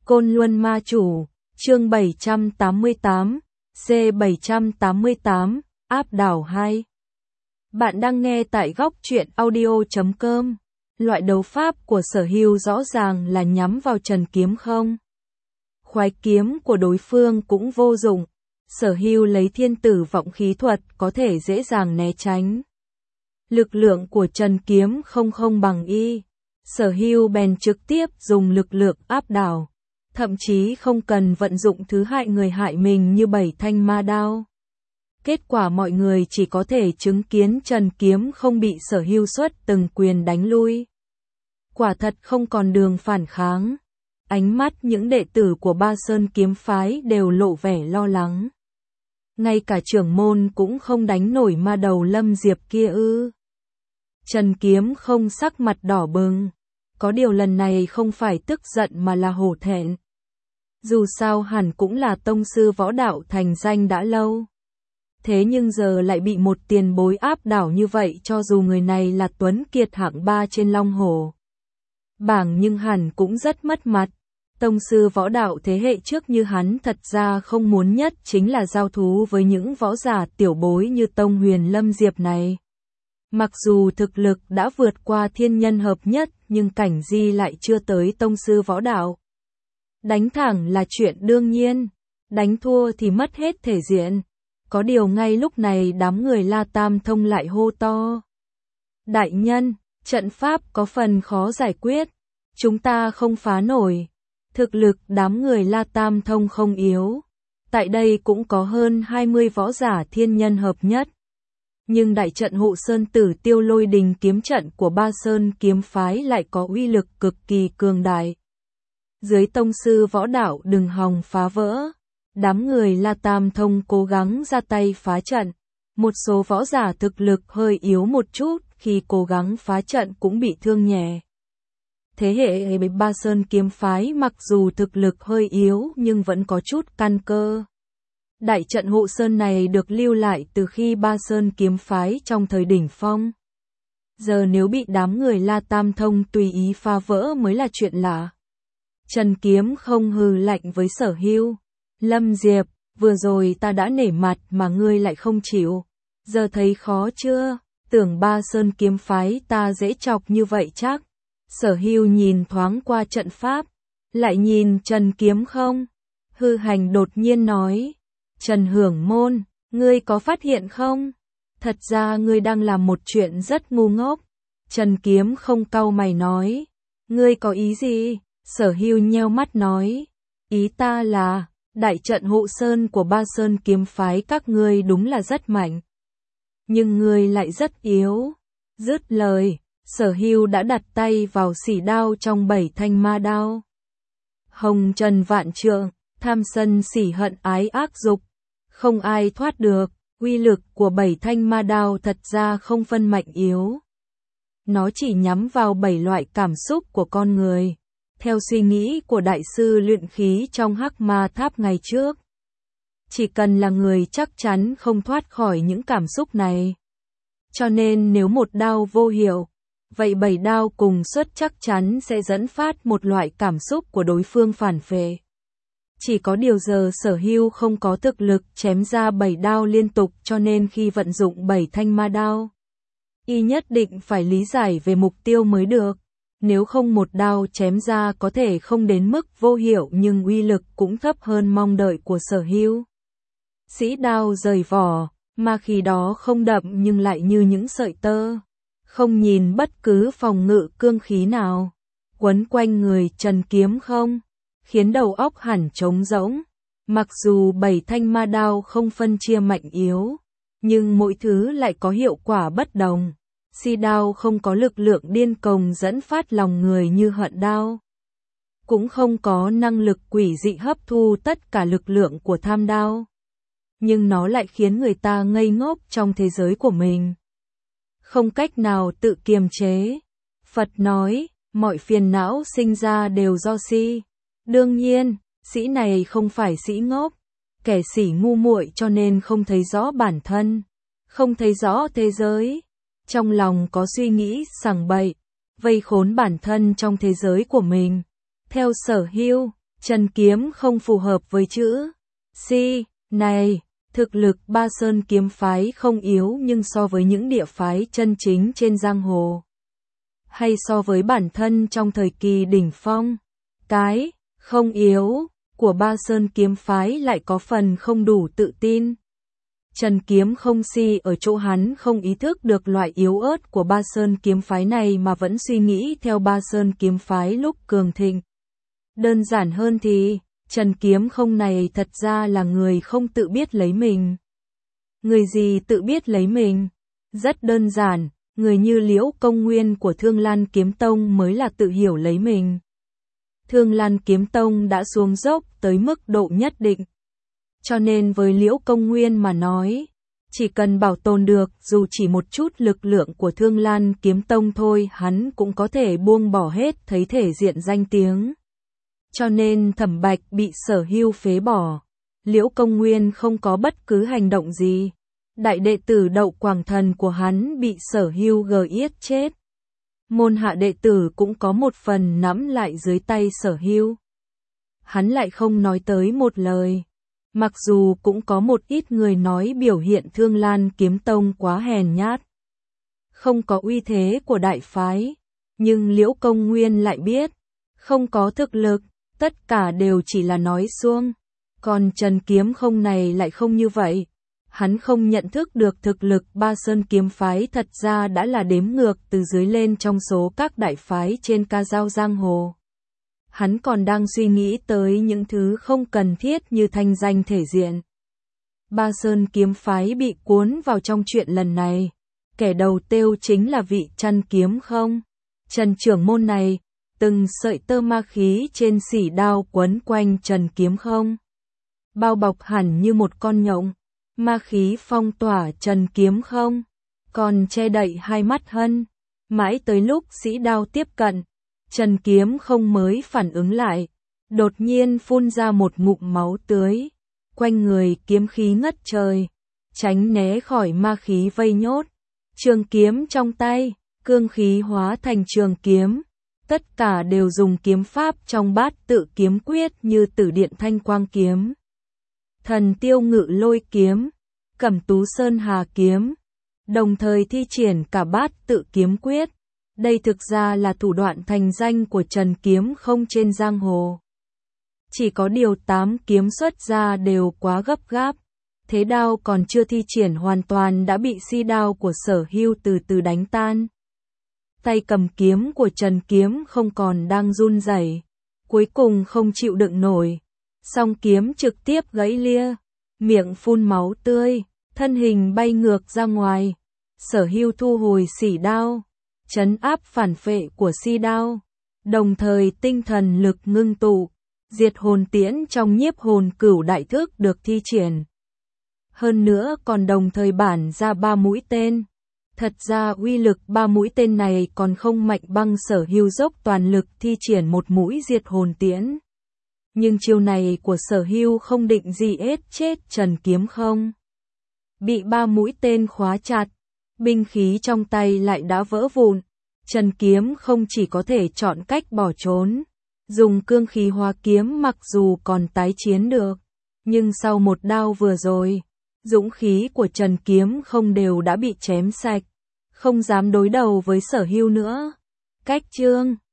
Côn Luân Ma Chủ, chương 788, C788, áp đảo 2. Bạn đang nghe tại góc truyện audio.com. Loại đấu pháp của Sở Hưu rõ ràng là nhắm vào Trần Kiếm không? Khoái kiếm của đối phương cũng vô dụng. Sở Hưu lấy thiên tử vọng khí thuật có thể dễ dàng né tránh. Lực lượng của Trần Kiếm không bằng y. Sở Hưu bèn trực tiếp dùng lực lượng áp đảo. Thậm chí không cần vận dụng thứ hại người hại mình như 7 thanh ma đao. Kết quả mọi người chỉ có thể chứng kiến Trần Kiếm không bị Sở Hưu xuất từng quyền đánh lui. Quả thật không còn đường phản kháng. Ánh mắt những đệ tử của Ba Sơn kiếm phái đều lộ vẻ lo lắng. Ngay cả trưởng môn cũng không đánh nổi ma đầu Lâm Diệp kia ư? Trần Kiếm không sắc mặt đỏ bừng. Có điều lần này không phải tức giận mà là hổ thẹn. Dù sao hẳn cũng là tông sư võ đạo thành danh đã lâu. Thế nhưng giờ lại bị một tiền bối áp đảo như vậy, cho dù người này là tuấn kiệt hạng 3 trên Long Hổ bảng nhưng hẳn cũng rất mất mặt. Tông sư võ đạo thế hệ trước như hắn thật ra không muốn nhất chính là giao thú với những võ giả tiểu bối như Tông Huyền Lâm Diệp này. Mặc dù thực lực đã vượt qua thiên nhân hợp nhất nhưng cảnh di lại chưa tới tông sư võ đạo. Đánh thẳng là chuyện đương nhiên, đánh thua thì mất hết thể diện. Có điều ngay lúc này đám người La Tam Thông lại hô to. Đại nhân, trận pháp có phần khó giải quyết, chúng ta không phá nổi. Thực lực đám người La Tam Thông không yếu. Tại đây cũng có hơn 20 võ giả thiên nhân hợp nhất. Nhưng đại trận hộ sơn tử tiêu lôi đình kiếm trận của Ba Sơn kiếm phái lại có uy lực cực kỳ cường đại. Dưới tông sư võ đạo đừng hòng phá vỡ. Đám người La Tam Thông cố gắng ra tay phá trận. Một số võ giả thực lực hơi yếu một chút khi cố gắng phá trận cũng bị thương nhẹ. Thế hệ Ba Sơn kiếm phái mặc dù thực lực hơi yếu nhưng vẫn có chút căn cơ. Đại trận hộ sơn này được lưu lại từ khi Ba Sơn kiếm phái trong thời đỉnh phong. Giờ nếu bị đám người La Tam Thông tùy ý phá vỡ mới là chuyện lạ. Trần Kiếm không hừ lạnh với Sở Hưu. Lâm Diệp, vừa rồi ta đã nể mặt mà ngươi lại không chịu. Giờ thấy khó chưa? Tưởng Ba Sơn kiếm phái ta dễ chọc như vậy chắc. Sở Hưu nhìn thoáng qua trận pháp, lại nhìn Trần Kiếm không? Hư Hành đột nhiên nói. Trần Hưởng Môn, ngươi có phát hiện không? Thật ra ngươi đang làm một chuyện rất ngu ngốc. Trần Kiếm không cau mày nói. Ngươi có ý gì? Sở Hưu nheo mắt nói. Ý ta là, đại trận hộ sơn của Ba Sơn kiếm phái các ngươi đúng là rất mạnh. Nhưng ngươi lại rất yếu. Dứt lời, Sở Hưu đã đặt tay vào xỉ đao trong 7 thanh ma đao. Hồng trần vạn trượng, tham sân xỉ hận ái ác dục. Không ai thoát được, uy lực của 7 thanh ma đao thật ra không phân mạnh yếu. Nó chỉ nhắm vào 7 loại cảm xúc của con người. Theo suy nghĩ của đại sư luyện khí trong Hắc Ma Tháp ngày trước. Chỉ cần là người chắc chắn không thoát khỏi những cảm xúc này. Cho nên nếu một đao vô hiệu, vậy 7 đao cùng xuất chắc chắn sẽ dẫn phát một loại cảm xúc của đối phương phản phệ. Chỉ có điều giờ Sở Hưu không có thực lực chém ra 7 đao liên tục cho nên khi vận dụng 7 thanh ma đao, y nhất định phải lý giải về mục tiêu mới được. Nếu không một đao chém ra có thể không đến mức vô hiệu nhưng uy lực cũng thấp hơn mong đợi của Sở Hưu. Sĩ đao rời vỏ, mà khi đó không đậm nhưng lại như những sợi tơ. Không nhìn bất cứ phòng ngự cương khí nào. Quấn quanh người Trần Kiếm không? Khiến đầu óc hẳn trống rỗng. Mặc dù 7 thanh ma đao không phân chia mạnh yếu, nhưng mỗi thứ lại có hiệu quả bất đồng. Si đao không có lực lượng điên cuồng dẫn phát lòng người như hận đao. Cũng không có năng lực quỷ dị hấp thu tất cả lực lượng của tham đao. Nhưng nó lại khiến người ta ngây ngốc trong thế giới của mình. Không cách nào tự kiềm chế. Phật nói, mọi phiền não sinh ra đều do si. Đương nhiên, sĩ này không phải sĩ ngốc. Kẻ sĩ ngu muội cho nên không thấy rõ bản thân. Không thấy rõ thế giới. Trong lòng có suy nghĩ sằng bậy, vây khốn bản thân trong thế giới của mình. Theo Sở Hưu, Trần Kiếm không phù hợp với chữ Si này. Thực lực Ba Sơn kiếm phái không yếu, nhưng so với những địa phái chân chính trên giang hồ, hay so với bản thân trong thời kỳ đỉnh phong, cái không yếu của Ba Sơn kiếm phái lại có phần không đủ tự tin. Trần Kiếm không si ở chỗ hắn không ý thức được loại yếu ớt của Ba Sơn kiếm phái này mà vẫn suy nghĩ theo Ba Sơn kiếm phái lúc cường thịnh. Đơn giản hơn thì, Trần Kiếm không này thật ra là người không tự biết lấy mình. Người gì tự biết lấy mình? Rất đơn giản, người như Liễu Công Nguyên của Thương Lan Kiếm Tông mới là tự hiểu lấy mình. Thương Lan Kiếm Tông đã xuống dốc tới mức độ nhất định. Cho nên với Liễu Công Nguyên mà nói, chỉ cần bảo tồn được dù chỉ một chút lực lượng của Thương Lan Kiếm Tông thôi, hắn cũng có thể buông bỏ hết thấy thể diện danh tiếng. Cho nên Thẩm Bạch bị Sở Hưu phế bỏ, Liễu Công Nguyên không có bất cứ hành động gì. Đại đệ tử Đậu Quảng Thần của hắn bị Sở Hưu giết chết. Môn hạ đệ tử cũng có một phần nắm lại dưới tay Sở Hưu. Hắn lại không nói tới một lời. Mặc dù cũng có một ít người nói biểu hiện Thương Lan Kiếm Tông quá hèn nhát, không có uy thế của đại phái, nhưng Liễu Công Nguyên lại biết, không có thực lực, tất cả đều chỉ là nói suông. Còn Trần Kiếm không này lại không như vậy. Hắn không nhận thức được thực lực Ba Sơn kiếm phái thật ra đã là đếm ngược từ dưới lên trong số các đại phái trên ca dao giang hồ. Hắn còn đang suy nghĩ tới những thứ không cần thiết như thanh danh thể diện. Ba Sơn kiếm phái bị cuốn vào trong chuyện lần này. Kẻ đầu tiêu chính là vị Trăn Kiếm không. Trần trưởng môn này, từng sợi tơ ma khí trên xỉ đao quấn quanh Trần Kiếm không. Bao bọc hẳn như một con nhộng. Ma khí phong tỏa Trần Kiếm không, còn che đậy hai mắt hân. Mãi tới lúc sĩ đao tiếp cận, Trần Kiếm không mới phản ứng lại, đột nhiên phun ra một ngụm máu tươi, quanh người kiếm khí ngất trời, tránh né khỏi ma khí vây nhốt. Trường kiếm trong tay, cương khí hóa thành trường kiếm, tất cả đều dùng kiếm pháp trong Bát Tự Kiếm Quyết như Tử Điện Thanh Quang kiếm, Thần Tiêu Ngự Lôi kiếm, Cẩm Tú Sơn Hà kiếm, đồng thời thi triển cả Bát Tự Kiếm Quyết. Đây thực ra là thủ đoạn thành danh của Trần Kiếm không trên giang hồ. Chỉ có điều 8 kiếm xuất ra đều quá gấp gáp, thế đao còn chưa thi triển hoàn toàn đã bị si đao của Sở Hưu từ từ đánh tan. Tay cầm kiếm của Trần Kiếm không còn đang run rẩy, cuối cùng không chịu đựng nổi, song kiếm trực tiếp gãy lia, miệng phun máu tươi, thân hình bay ngược ra ngoài. Sở Hưu thu hồi xỉ đao, trấn áp phản phệ của si đao, đồng thời tinh thần lực ngưng tụ, diệt hồn tiễn trong Nhiếp Hồn Cửu đại thức được thi triển. Hơn nữa còn đồng thời bản ra 3 mũi tên. Thật ra uy lực 3 mũi tên này còn không mạnh bằng Sở Hưu dốc toàn lực thi triển một mũi diệt hồn tiễn. Nhưng chiêu này của Sở Hưu không định gì chết Trần Kiếm không. Bị 3 mũi tên khóa chặt, binh khí trong tay lại đã vỡ vụn. Trần Kiếm không chỉ có thể chọn cách bỏ trốn, dùng cương khí hóa kiếm mặc dù còn tái chiến được, nhưng sau một đao vừa rồi, dũng khí của Trần Kiếm không đều đã bị chém sạch, không dám đối đầu với Sở Hưu nữa. Cách chương